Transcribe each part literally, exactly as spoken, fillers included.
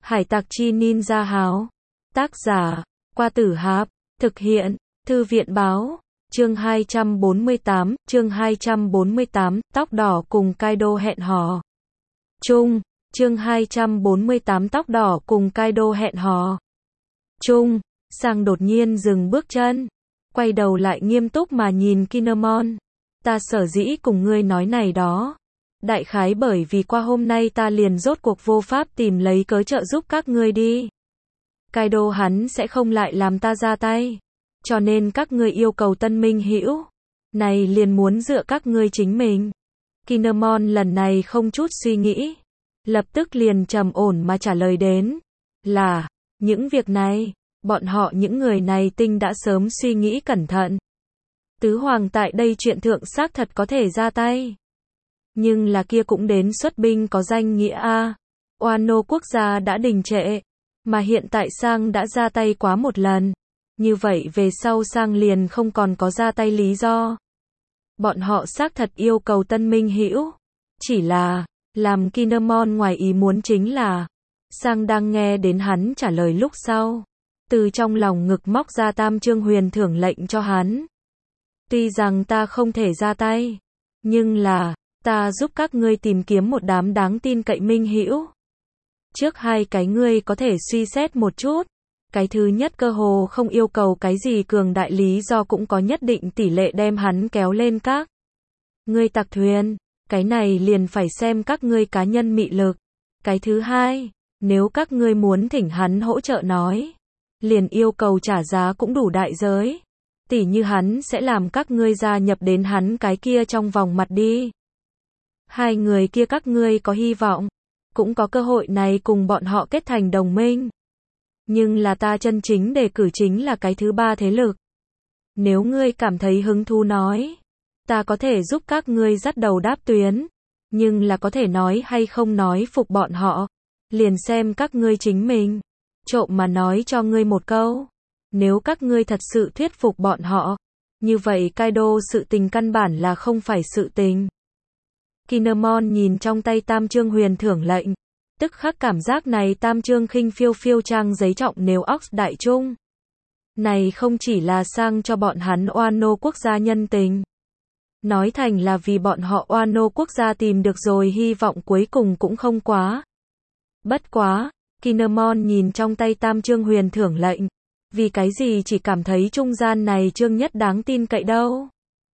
Hải tặc chi ninja háo. Tác giả, Qua Tử Hạp. Thực hiện, Thư viện báo. Chương hai trăm bốn mươi tám, chương hai trăm bốn mươi tám, tóc đỏ cùng Kaido hẹn hò. Chung, chương hai trăm bốn mươi tám tóc đỏ cùng Kaido hẹn hò. Chung, Sang đột nhiên dừng bước chân, quay đầu lại nghiêm túc mà nhìn Kinemon. Ta sở dĩ cùng ngươi nói này đó. Đại khái bởi vì qua hôm nay ta liền rốt cuộc vô pháp tìm lấy cớ trợ giúp các ngươi đi. Kaido hắn sẽ không lại làm ta ra tay. Cho nên các ngươi yêu cầu tân minh hữu. Này liền muốn dựa các ngươi chính mình. Kinemon lần này không chút suy nghĩ. Lập tức liền trầm ổn mà trả lời đến. Là, những việc này, bọn họ những người này tinh đã sớm suy nghĩ cẩn thận. Tứ Hoàng tại đây chuyện thượng xác thật có thể ra tay. Nhưng là kia cũng đến xuất binh có danh nghĩa a. Wano quốc gia đã đình trệ. Mà hiện tại Sang đã ra tay quá một lần. Như vậy về sau Sang liền không còn có ra tay lý do. Bọn họ xác thật yêu cầu tân minh hữu. Chỉ là, làm Kinemon ngoài ý muốn chính là, Sang đang nghe đến hắn trả lời lúc sau. Từ trong lòng ngực móc ra tam chương huyền thưởng lệnh cho hắn. Tuy rằng ta không thể ra tay, nhưng là, ta giúp các ngươi tìm kiếm một đám đáng tin cậy minh hữu. Trước hai cái ngươi có thể suy xét một chút. Cái thứ nhất cơ hồ không yêu cầu cái gì cường đại lý do cũng có nhất định tỷ lệ đem hắn kéo lên các ngươi tặc thuyền. Cái này liền phải xem các ngươi cá nhân mị lực. Cái thứ hai, nếu các ngươi muốn thỉnh hắn hỗ trợ nói, liền yêu cầu trả giá cũng đủ đại giới. Tỉ như hắn sẽ làm các ngươi gia nhập đến hắn cái kia trong vòng mặt đi. Hai người kia các ngươi có hy vọng, cũng có cơ hội này cùng bọn họ kết thành đồng minh. Nhưng là ta chân chính đề cử chính là cái thứ ba thế lực. Nếu ngươi cảm thấy hứng thú nói, ta có thể giúp các ngươi dắt đầu đáp tuyến. Nhưng là có thể nói hay không nói phục bọn họ, liền xem các ngươi chính mình. Trộm mà nói cho ngươi một câu. Nếu các ngươi thật sự thuyết phục bọn họ, như vậy Kaido sự tình căn bản là không phải sự tình. Kinemon nhìn trong tay tam chương huyền thưởng lệnh. Tức khắc cảm giác này tam chương khinh phiêu phiêu trang giấy trọng nếu Ox đại trung. Này không chỉ là sang cho bọn hắn Wano quốc gia nhân tình. Nói thành là vì bọn họ Wano quốc gia tìm được rồi hy vọng cuối cùng cũng không quá. Bất quá, Kinemon nhìn trong tay tam chương huyền thưởng lệnh. Vì cái gì chỉ cảm thấy trung gian này chương nhất đáng tin cậy đâu.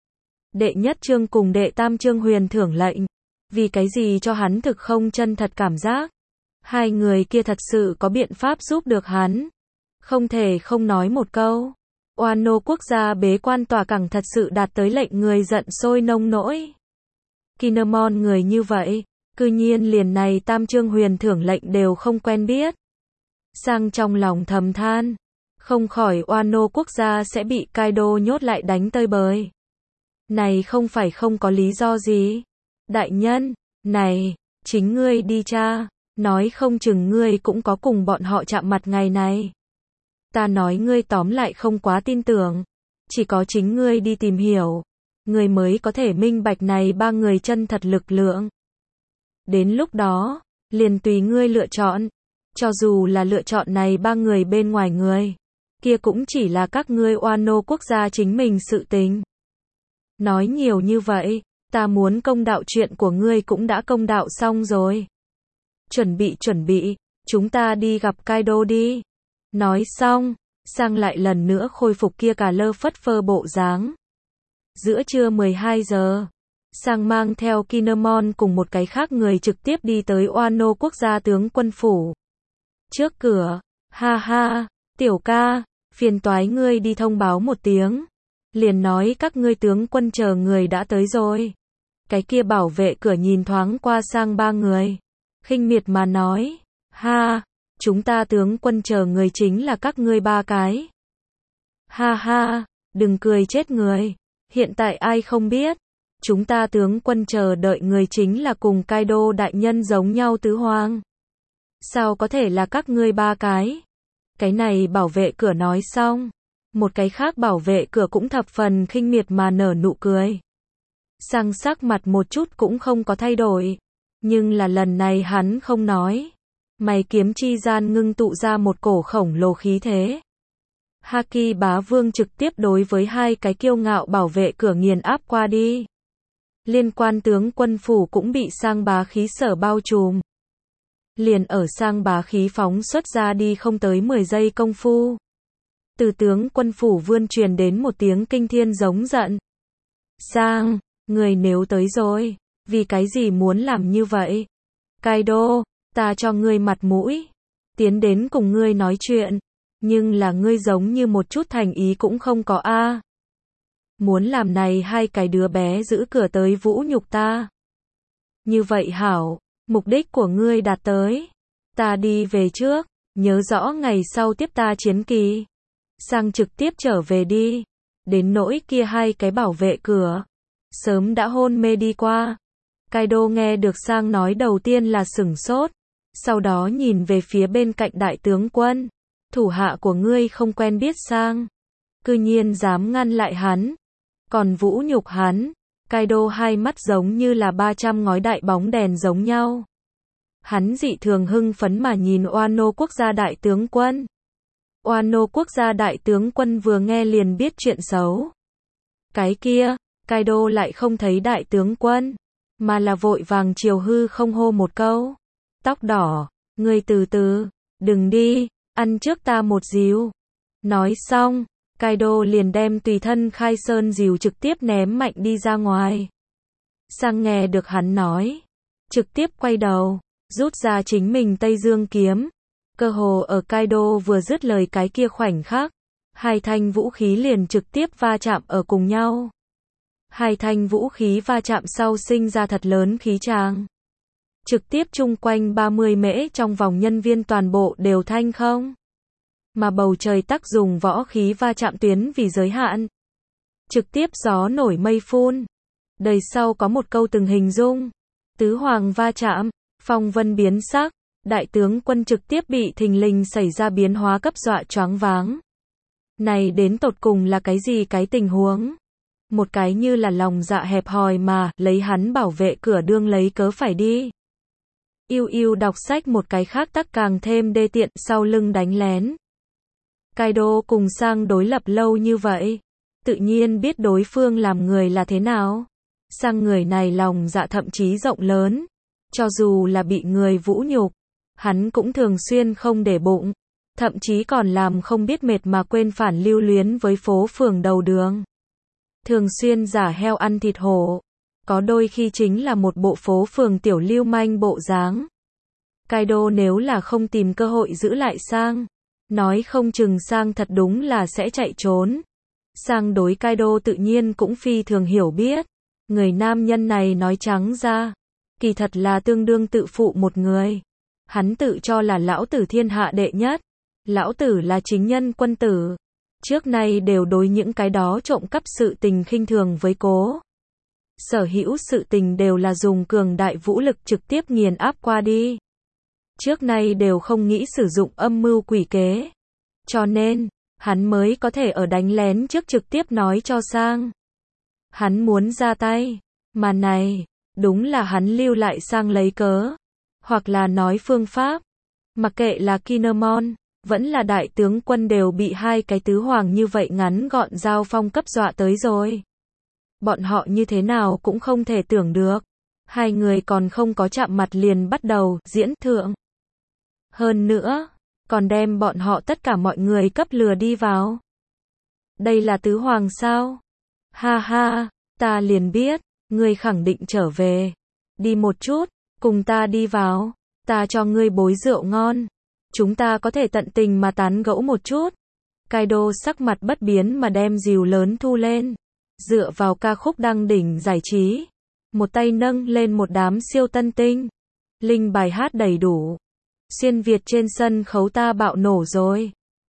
Đệ nhất chương cùng đệ tam chương huyền thưởng lệnh. Vì cái gì cho hắn thực không chân thật cảm giác. Hai người kia thật sự có biện pháp giúp được hắn. Không thể không nói một câu. Wano quốc gia bế quan tòa cảng thật sự đạt tới lệnh người giận sôi nông nỗi. Kinemon người như vậy, cư nhiên liền này tam chương huyền thưởng lệnh đều không quen biết. Sang trong lòng thầm than. Không khỏi Wano quốc gia sẽ bị Kaido nhốt lại đánh tơi bời. Này không phải không có lý do gì. Đại nhân, này, chính ngươi đi tra, nói không chừng ngươi cũng có cùng bọn họ chạm mặt ngày này. Ta nói ngươi tóm lại không quá tin tưởng, chỉ có chính ngươi đi tìm hiểu, ngươi mới có thể minh bạch này ba người chân thật lực lượng. Đến lúc đó, liền tùy ngươi lựa chọn, cho dù là lựa chọn này ba người bên ngoài người, kia cũng chỉ là các ngươi Wano quốc gia chính mình sự tình. Nói nhiều như vậy. Ta muốn công đạo chuyện của ngươi cũng đã công đạo xong rồi. Chuẩn bị chuẩn bị, chúng ta đi gặp Kaido đi. Nói xong, Sang lại lần nữa khôi phục kia cả lơ phất phơ bộ dáng. Giữa trưa mười hai giờ, Sang mang theo Kinemon cùng một cái khác người trực tiếp đi tới Wano quốc gia tướng quân phủ. Trước cửa, ha ha, tiểu ca, phiền toái ngươi đi thông báo một tiếng. Liền nói các ngươi tướng quân chờ người đã tới rồi. Cái kia bảo vệ cửa nhìn thoáng qua Sang ba người. Khinh miệt mà nói. Ha, chúng ta tướng quân chờ người chính là các ngươi ba cái. Ha ha, đừng cười chết người. Hiện tại ai không biết. Chúng ta tướng quân chờ đợi người chính là cùng Kaido đại nhân giống nhau tứ hoàng. Sao có thể là các ngươi ba cái? Cái này bảo vệ cửa nói xong. Một cái khác bảo vệ cửa cũng thập phần khinh miệt mà nở nụ cười. Sang sắc mặt một chút cũng không có thay đổi. Nhưng là lần này hắn không nói, Mày kiếm chi gian ngưng tụ ra một cổ khổng lồ khí thế. Haki bá vương trực tiếp đối với hai cái kiêu ngạo bảo vệ cửa nghiền áp qua đi. Liên quan tướng quân phủ cũng bị sang bá khí sở bao trùm. Liền ở sang bá khí phóng xuất ra đi không tới mười giây công phu. Từ tướng quân phủ vươn truyền đến một tiếng kinh thiên giống giận. Sang, người nếu tới rồi, vì cái gì muốn làm như vậy? Kaido, ta cho ngươi mặt mũi, tiến đến cùng ngươi nói chuyện, nhưng là ngươi giống như một chút thành ý cũng không có a. À. Muốn làm này hai cái đứa bé giữ cửa tới vũ nhục ta. Như vậy hảo, mục đích của ngươi đạt tới. Ta đi về trước, nhớ rõ ngày sau tiếp ta chiến kỳ. Sang trực tiếp trở về đi. Đến nỗi kia hai cái bảo vệ cửa, sớm đã hôn mê đi qua. Kaido nghe được Sang nói đầu tiên là sửng sốt, sau đó nhìn về phía bên cạnh đại tướng quân. Thủ hạ của ngươi không quen biết Sang, cư nhiên dám ngăn lại hắn, còn vũ nhục hắn. Kaido hai mắt giống như là ba trăm ngói đại bóng đèn giống nhau. Hắn dị thường hưng phấn mà nhìn Wano quốc gia đại tướng quân. Wano quốc gia đại tướng quân vừa nghe liền biết chuyện xấu. Cái kia, Kaido lại không thấy đại tướng quân, mà là vội vàng chiều hư không hô một câu. Tóc đỏ, ngươi từ từ, đừng đi, ăn trước ta một díu. Nói xong, Kaido liền đem tùy thân khai sơn dìu trực tiếp ném mạnh đi ra ngoài. Sang nghe được hắn nói, trực tiếp quay đầu, rút ra chính mình Tây Dương kiếm. Cơ hồ ở Kaido vừa dứt lời cái kia khoảnh khắc, hai thanh vũ khí liền trực tiếp va chạm ở cùng nhau. Hai thanh vũ khí va chạm sau sinh ra thật lớn khí tràng. Trực tiếp chung quanh ba mươi mễ trong vòng nhân viên toàn bộ đều thanh không. Mà bầu trời tắc dùng võ khí va chạm tuyến vì giới hạn. Trực tiếp gió nổi mây phun. Đời sau có một câu từng hình dung. Tứ hoàng va chạm, phong vân biến sắc. Đại tướng quân trực tiếp bị thình lình xảy ra biến hóa cấp dọa choáng váng. Này đến tột cùng là cái gì cái tình huống? Một cái như là lòng dạ hẹp hòi mà, lấy hắn bảo vệ cửa đương lấy cớ phải đi. Yêu yêu đọc sách một cái khác tắc càng thêm đê tiện sau lưng đánh lén. Kaido cùng Sang đối lập lâu như vậy. Tự nhiên biết đối phương làm người là thế nào. Sang người này lòng dạ thậm chí rộng lớn. Cho dù là bị người vũ nhục, hắn cũng thường xuyên không để bụng. Thậm chí còn làm không biết mệt mà quên phản lưu luyến với phố phường đầu đường. Thường xuyên giả heo ăn thịt hổ. Có đôi khi chính là một bộ phố phường tiểu lưu manh bộ dáng. Kaido nếu là không tìm cơ hội giữ lại Sang, nói không chừng Sang thật đúng là sẽ chạy trốn. Sang đối Kaido tự nhiên cũng phi thường hiểu biết. Người nam nhân này nói trắng ra, kỳ thật là tương đương tự phụ một người. Hắn tự cho là lão tử thiên hạ đệ nhất. Lão tử là chính nhân quân tử. Trước nay đều đối những cái đó trộm cắp sự tình khinh thường với cố. Sở hữu sự tình đều là dùng cường đại vũ lực trực tiếp nghiền áp qua đi. Trước nay đều không nghĩ sử dụng âm mưu quỷ kế. Cho nên, hắn mới có thể ở đánh lén trước trực tiếp nói cho Sang. Hắn muốn ra tay. Mà này, đúng là hắn lưu lại Sang lấy cớ. Hoặc là nói phương pháp. Mặc kệ là Kinemon, vẫn là đại tướng quân đều bị hai cái tứ hoàng như vậy ngắn gọn giao phong cấp dọa tới rồi. Bọn họ như thế nào cũng không thể tưởng được. Hai người còn không có chạm mặt liền bắt đầu diễn thượng. Hơn nữa, còn đem bọn họ tất cả mọi người cấp lừa đi vào. Đây là tứ hoàng sao? Ha ha, ta liền biết, ngươi khẳng định trở về. Đi một chút, cùng ta đi vào, ta cho ngươi bối rượu ngon. Chúng ta có thể tận tình mà tán gẫu một chút. Kaido sắc mặt bất biến mà đem dìu lớn thu lên. Dựa vào ca khúc đăng đỉnh giải trí. Một tay nâng lên một đám siêu tân tinh. Linh bài hát đầy đủ. Xuyên Việt trên sân khấu ta bạo nổ rồi.